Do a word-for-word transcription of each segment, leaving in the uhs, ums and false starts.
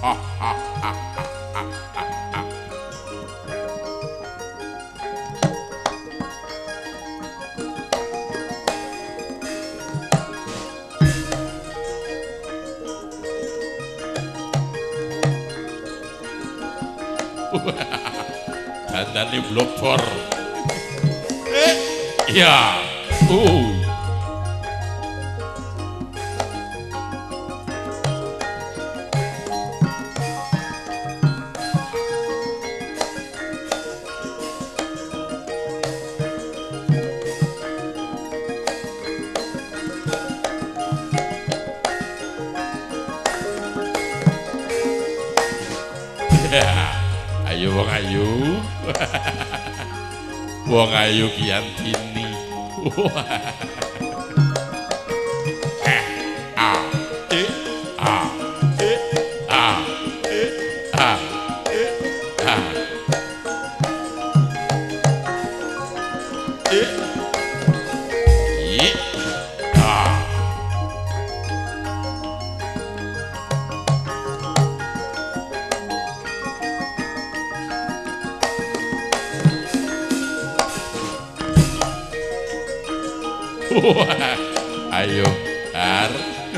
Dandane blobor. Eh, ya. Uh. Ayo wong ayu. Wong ayu Giantini. Eh, ah, eh, ah, eh, ah, eh, ah, eh, ah. Eh, eh, ah. Ayo, Ar.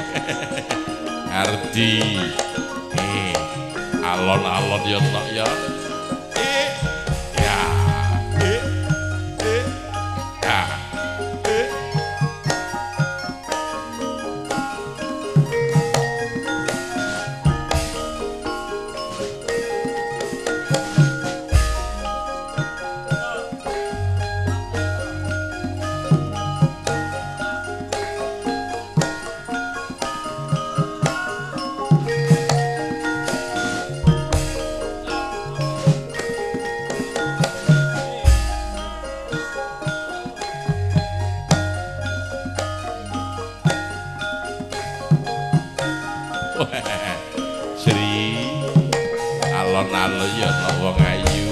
Ardi. Eh, alon-alon ya tok ya. Eh, ya. Eh, eh, ya. Eh. Sri alon-alon ya ana wong ayu.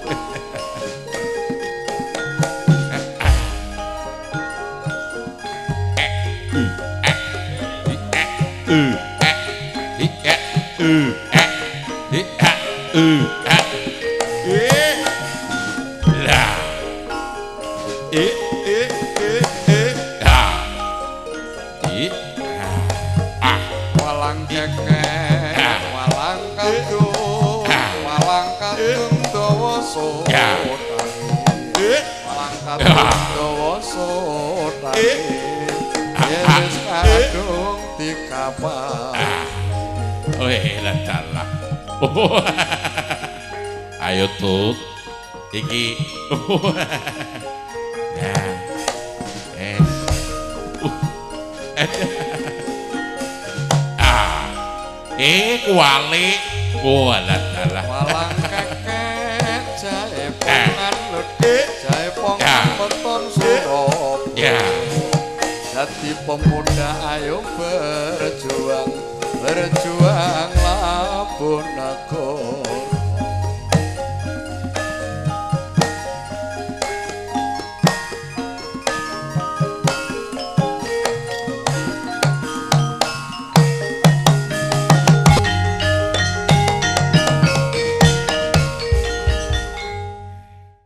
Walang kekek, walang kadung, walang kadung dawa sotani, walang kadung dawa sotani, yesus kadung dikapal. Weh, ladalah. Ayo Tut, iki. Ya, es. Ah, eh kuali, kualat dalah. Walang